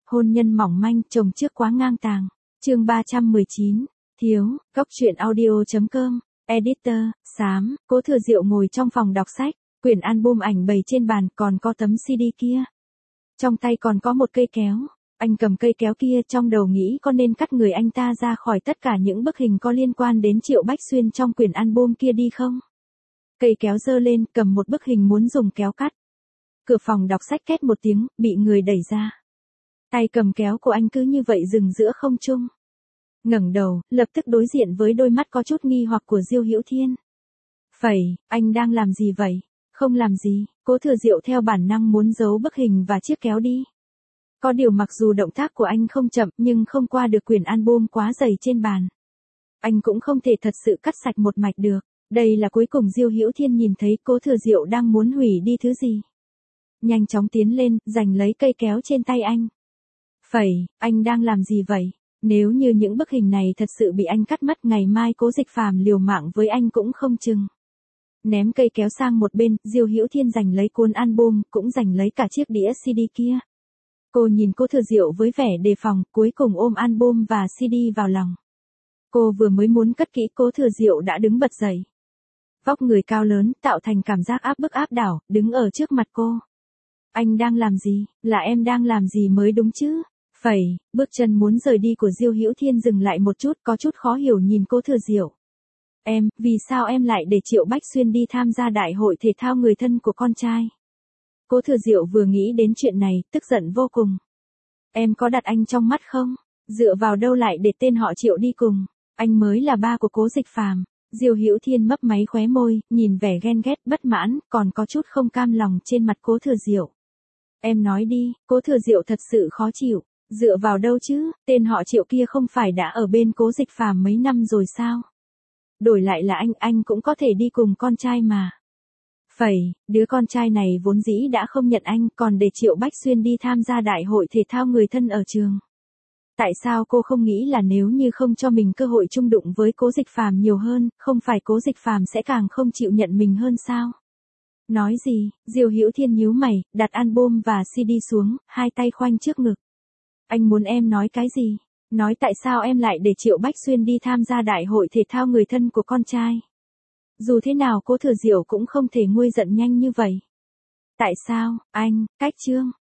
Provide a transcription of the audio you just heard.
Hôn nhân mỏng manh, chồng trước quá ngang tàng. Chương 319, thiếu, góc truyện audio.com, editor, Xám, Cố Thừa Diệu ngồi trong phòng đọc sách, quyển album ảnh bày trên bàn, còn có tấm CD kia. Trong tay còn có một cây kéo. Anh cầm cây kéo kia, trong đầu nghĩ có nên cắt người anh ta ra khỏi tất cả những bức hình có liên quan đến Triệu Bách Xuyên trong quyển album kia đi không? Cây kéo giơ lên, cầm một bức hình muốn dùng kéo cắt. Cửa phòng đọc sách két một tiếng, bị người đẩy ra. Tay cầm kéo của anh cứ như vậy dừng giữa không trung. Ngẩng đầu, lập tức đối diện với đôi mắt có chút nghi hoặc của Diêu Hữu Thiên. Phẩy, anh đang làm gì vậy? Không làm gì, Cố Thừa Diệu theo bản năng muốn giấu bức hình và chiếc kéo đi. Có điều mặc dù động tác của anh không chậm nhưng không qua được quyển album quá dày trên bàn. Anh cũng không thể thật sự cắt sạch một mạch được. Đây là cuối cùng Diêu Hữu Thiên nhìn thấy Cố Thừa Diệu đang muốn hủy đi thứ gì. Nhanh chóng tiến lên, giành lấy cây kéo trên tay anh. Phẩy, anh đang làm gì vậy? Nếu như những bức hình này thật sự bị anh cắt mất, ngày mai Cố Dịch Phàm liều mạng với anh cũng không chừng. Ném cây kéo sang một bên, Diêu Hữu Thiên giành lấy cuốn album, cũng giành lấy cả chiếc đĩa CD kia. Cô nhìn Cố Thừa Diệu với vẻ đề phòng, cuối cùng ôm album và CD vào lòng. Cô vừa mới muốn cất kỹ, Cố Thừa Diệu đã đứng bật dậy. Vóc người cao lớn, tạo thành cảm giác áp bức áp đảo, đứng ở trước mặt cô. Anh đang làm gì? Là em đang làm gì mới đúng chứ? Phẩy, bước chân muốn rời đi của Diêu Hữu Thiên dừng lại một chút, có chút khó hiểu nhìn Cố Thừa Diệu. Em, vì sao em lại để Triệu Bách Xuyên đi tham gia đại hội thể thao người thân của con trai? Cố Thừa Diệu vừa nghĩ đến chuyện này, tức giận vô cùng. Em có đặt anh trong mắt không? Dựa vào đâu lại để tên họ Triệu đi cùng? Anh mới là ba của Cố Dịch Phàm. Diêu Hữu Thiên mấp máy khóe môi, nhìn vẻ ghen ghét, bất mãn, còn có chút không cam lòng trên mặt Cố Thừa Diệu. Em nói đi, Cố Thừa Diệu thật sự khó chịu. Dựa vào đâu chứ, tên họ Triệu kia không phải đã ở bên Cố Dịch Phàm mấy năm rồi sao? Đổi lại là anh cũng có thể đi cùng con trai mà. Phẩy, đứa con trai này vốn dĩ đã không nhận anh, còn để Triệu Bách Xuyên đi tham gia đại hội thể thao người thân ở trường. Tại sao cô không nghĩ là nếu như không cho mình cơ hội chung đụng với Cố Dịch Phàm nhiều hơn, không phải Cố Dịch Phàm sẽ càng không chịu nhận mình hơn sao? Nói gì? Diêu Hữu Thiên nhíu mày, đặt album và CD xuống, hai tay khoanh trước ngực. Anh muốn em nói cái gì? Nói tại sao em lại để Triệu Bách Xuyên đi tham gia đại hội thể thao người thân của con trai? Dù thế nào Cố Thừa Diệu cũng không thể nguôi giận nhanh như vậy. Tại sao, anh, cách chương,